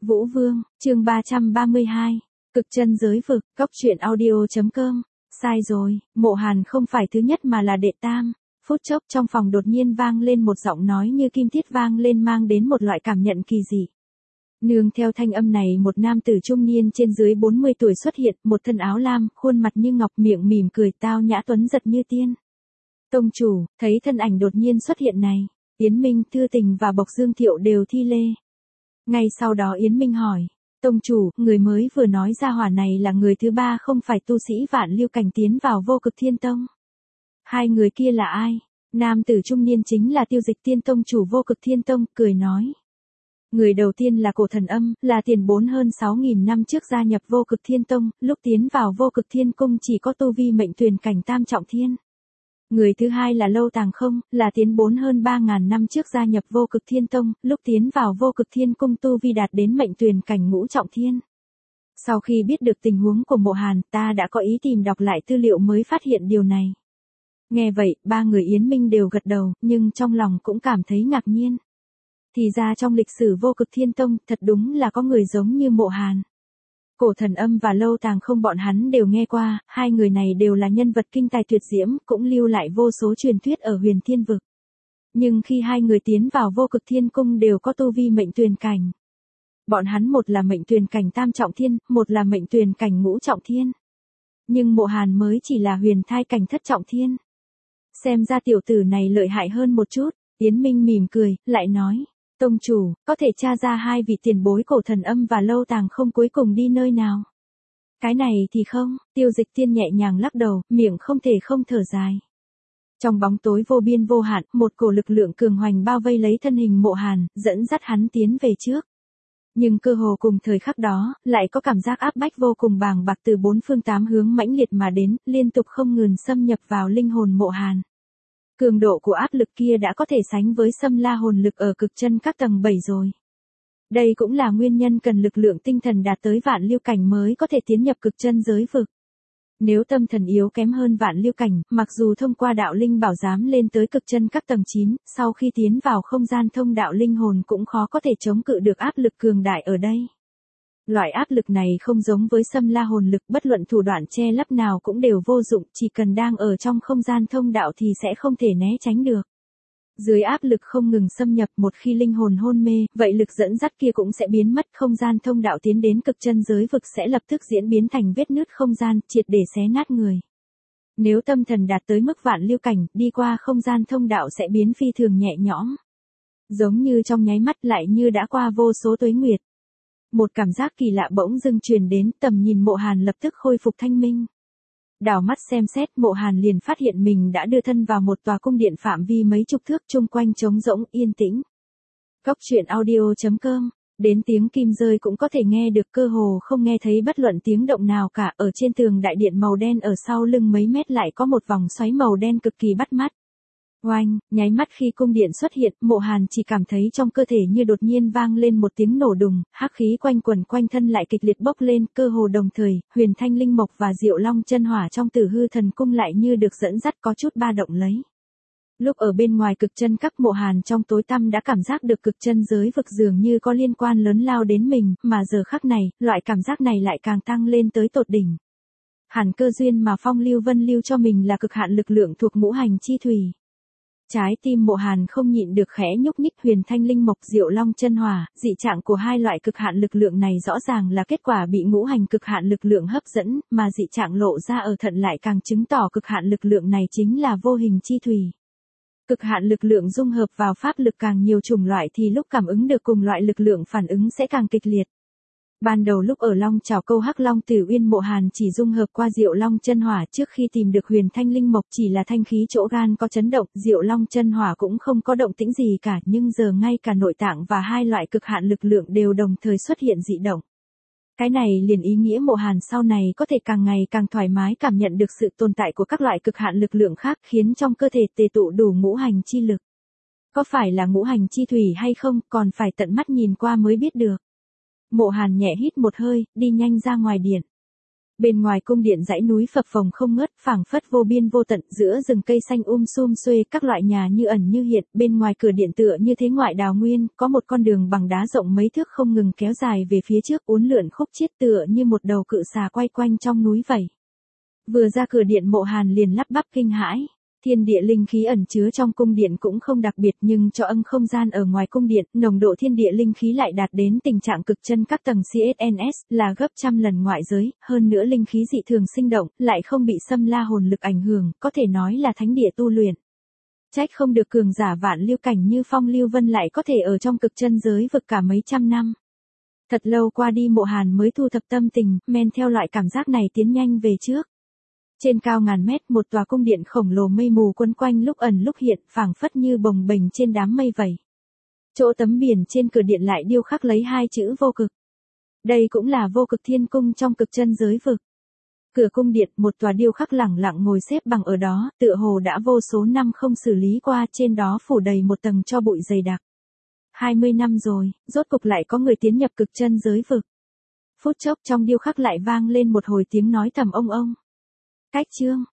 Vũ Vương, chương 332, cực chân giới vực, góc truyện audio.com, sai rồi, Mộ Hàn không phải thứ nhất mà là đệ tam. Phút chốc trong phòng đột nhiên vang lên một giọng nói như kim thiết vang lên mang đến một loại cảm nhận kỳ dị. Nương theo thanh âm này một nam tử trung niên trên dưới 40 tuổi xuất hiện, một thân áo lam, khuôn mặt như ngọc miệng mỉm cười tao nhã tuấn giật như tiên. Tông chủ, thấy thân ảnh đột nhiên xuất hiện này, Yến Minh, Thư Tình và Bộc Dương Thiệu đều thi lê. Ngay sau đó Yến Minh hỏi, Tông chủ, người mới vừa nói ra hỏa này là người thứ ba không phải tu sĩ Vạn Lưu Cảnh tiến vào Vô Cực Thiên Tông. Hai người kia là ai? Nam tử trung niên chính là Tiêu Dịch Tiên Tông chủ Vô Cực Thiên Tông, cười nói. Người đầu tiên là Cổ Thần Âm, là tiền bối hơn 6.000 năm trước gia nhập Vô Cực Thiên Tông, lúc tiến vào Vô Cực Thiên Cung chỉ có tu vi mệnh tuyền cảnh tam trọng thiên. Người thứ hai là Lâu Tàng Không, là tiến bối hơn 3.000 năm trước gia nhập Vô Cực Thiên Tông, lúc tiến vào Vô Cực Thiên Cung tu vi đạt đến mệnh tuyền cảnh ngũ trọng thiên. Sau khi biết được tình huống của Mộ Hàn, ta đã có ý tìm đọc lại tư liệu mới phát hiện điều này. Nghe vậy, ba người Yến Minh đều gật đầu, nhưng trong lòng cũng cảm thấy ngạc nhiên. Thì ra trong lịch sử Vô Cực Thiên Tông, thật đúng là có người giống như Mộ Hàn. Cổ Thần Âm và Lâu Tàng Không bọn hắn đều nghe qua, hai người này đều là nhân vật kinh tài tuyệt diễm, cũng lưu lại vô số truyền thuyết ở Huyền Thiên Vực. Nhưng khi hai người tiến vào Vô Cực Thiên Cung đều có tu vi mệnh tuyền cảnh. Bọn hắn một là mệnh tuyền cảnh tam trọng thiên, một là mệnh tuyền cảnh ngũ trọng thiên. Nhưng Mộ Hàn mới chỉ là huyền thai cảnh thất trọng thiên. Xem ra tiểu tử này lợi hại hơn một chút, Yến Minh mỉm cười, lại nói. Tông chủ, có thể tra ra hai vị tiền bối Cổ Thần Âm và Lâu Tàng Không cuối cùng đi nơi nào? Cái này thì không, Tiêu Dịch Tiên nhẹ nhàng lắc đầu, miệng không thể không thở dài. Trong bóng tối vô biên vô hạn, một cổ lực lượng cường hoành bao vây lấy thân hình Mộ Hàn, dẫn dắt hắn tiến về trước. Nhưng cơ hồ cùng thời khắc đó, lại có cảm giác áp bách vô cùng bàng bạc từ bốn phương tám hướng mãnh liệt mà đến, liên tục không ngừng xâm nhập vào linh hồn Mộ Hàn. Cường độ của áp lực kia đã có thể sánh với xâm la hồn lực ở cực chân các tầng 7 rồi. Đây cũng là nguyên nhân cần lực lượng tinh thần đạt tới Vạn Lưu Cảnh mới có thể tiến nhập cực chân giới vực. Nếu tâm thần yếu kém hơn Vạn Lưu Cảnh, mặc dù thông qua đạo linh bảo giám lên tới cực chân các tầng 9, sau khi tiến vào không gian thông đạo linh hồn cũng khó có thể chống cự được áp lực cường đại ở đây. Loại áp lực này không giống với xâm la hồn lực, bất luận thủ đoạn che lấp nào cũng đều vô dụng, chỉ cần đang ở trong không gian thông đạo thì sẽ không thể né tránh được. Dưới áp lực không ngừng xâm nhập, một khi linh hồn hôn mê, vậy lực dẫn dắt kia cũng sẽ biến mất, không gian thông đạo tiến đến cực chân giới vực sẽ lập tức diễn biến thành vết nứt không gian, triệt để xé nát người. Nếu tâm thần đạt tới mức Vạn Lưu Cảnh, đi qua không gian thông đạo sẽ biến phi thường nhẹ nhõm. Giống như trong nháy mắt, lại như đã qua vô số tuế nguyệt. Một cảm giác kỳ lạ bỗng dưng truyền đến, tầm nhìn Mộ Hàn lập tức khôi phục thanh minh. Đảo mắt xem xét, Mộ Hàn liền phát hiện mình đã đưa thân vào một tòa cung điện phạm vi mấy chục thước, chung quanh trống rỗng yên tĩnh. Góc truyện audio.com, đến tiếng kim rơi cũng có thể nghe được, cơ hồ không nghe thấy bất luận tiếng động nào cả. Ở trên tường đại điện màu đen ở sau lưng mấy mét lại có một vòng xoáy màu đen cực kỳ bắt mắt. Oanh, nháy mắt khi cung điện xuất hiện, Mộ Hàn chỉ cảm thấy trong cơ thể như đột nhiên vang lên một tiếng nổ đùng, hắc khí quanh quẩn quanh thân lại kịch liệt bốc lên, cơ hồ đồng thời, Huyền Thanh Linh Mộc và Diệu Long Chân Hỏa trong Tử Hư Thần Cung lại như được dẫn dắt có chút ba động lấy. Lúc ở bên ngoài cực chân các, Mộ Hàn trong tối tăm đã cảm giác được cực chân giới vực dường như có liên quan lớn lao đến mình, mà giờ khắc này, loại cảm giác này lại càng tăng lên tới tột đỉnh. Hẳn cơ duyên mà Phong Lưu Vân lưu cho mình là cực hạn lực lượng thuộc ngũ hành chi thủy. Trái tim Mộ Hàn không nhịn được khẽ nhúc nhích, Huyền Thanh Linh Mộc, Diệu Long Chân Hỏa, dị trạng của hai loại cực hạn lực lượng này rõ ràng là kết quả bị ngũ hành cực hạn lực lượng hấp dẫn, mà dị trạng lộ ra ở thận lại càng chứng tỏ cực hạn lực lượng này chính là vô hình chi thủy. Cực hạn lực lượng dung hợp vào pháp lực càng nhiều chủng loại thì lúc cảm ứng được cùng loại lực lượng phản ứng sẽ càng kịch liệt. Ban đầu lúc ở Long Chảo Câu Hắc Long Tử Uyên, Mộ Hàn chỉ dung hợp qua Diệu Long Chân Hỏa, trước khi tìm được Huyền Thanh Linh Mộc chỉ là thanh khí chỗ gan có chấn động, Diệu Long Chân Hỏa cũng không có động tĩnh gì cả, nhưng giờ ngay cả nội tạng và hai loại cực hạn lực lượng đều đồng thời xuất hiện dị động. Cái này liền ý nghĩa Mộ Hàn sau này có thể càng ngày càng thoải mái cảm nhận được sự tồn tại của các loại cực hạn lực lượng khác, khiến trong cơ thể tề tụ đủ ngũ hành chi lực. Có phải là ngũ hành chi thủy hay không, còn phải tận mắt nhìn qua mới biết được. Mộ Hàn nhẹ hít một hơi, đi nhanh ra ngoài điện. Bên ngoài cung điện dãy núi phập phồng không ngớt, phảng phất vô biên vô tận, giữa rừng cây xanh sum xuê, các loại nhà như ẩn như hiện, bên ngoài cửa điện tựa như thế ngoại đào nguyên, có một con đường bằng đá rộng mấy thước không ngừng kéo dài về phía trước, uốn lượn khúc chiết tựa như một đầu cự xà quay quanh trong núi vậy. Vừa ra cửa điện Mộ Hàn liền lắp bắp kinh hãi. Thiên địa linh khí ẩn chứa trong cung điện cũng không đặc biệt, nhưng cho không gian ở ngoài cung điện, nồng độ thiên địa linh khí lại đạt đến tình trạng cực chân, các tầng CSNS là gấp trăm lần ngoại giới, hơn nữa linh khí dị thường sinh động, lại không bị xâm la hồn lực ảnh hưởng, có thể nói là thánh địa tu luyện. Trách không được cường giả vạn lưu cảnh như Phong Lưu Vân lại có thể ở trong cực chân giới vực cả mấy trăm năm. Thật lâu qua đi Mộ Hàn mới thu thập tâm tình, men theo loại cảm giác này tiến nhanh về trước. Trên cao ngàn mét, một tòa cung điện khổng lồ mây mù quấn quanh lúc ẩn lúc hiện, phảng phất như bồng bềnh trên đám mây vậy. Chỗ tấm biển trên cửa điện lại điêu khắc lấy hai chữ vô cực. Đây cũng là vô cực thiên cung trong cực chân giới vực. Cửa cung điện, một tòa điêu khắc lẳng lặng ngồi xếp bằng ở đó, tựa hồ đã vô số năm không xử lý qua, trên đó phủ đầy một tầng tro bụi dày đặc. 20 năm rồi, rốt cục lại có người tiến nhập cực chân giới vực. Phút chốc trong điêu khắc lại vang lên một hồi tiếng nói thầm ông. Cách chương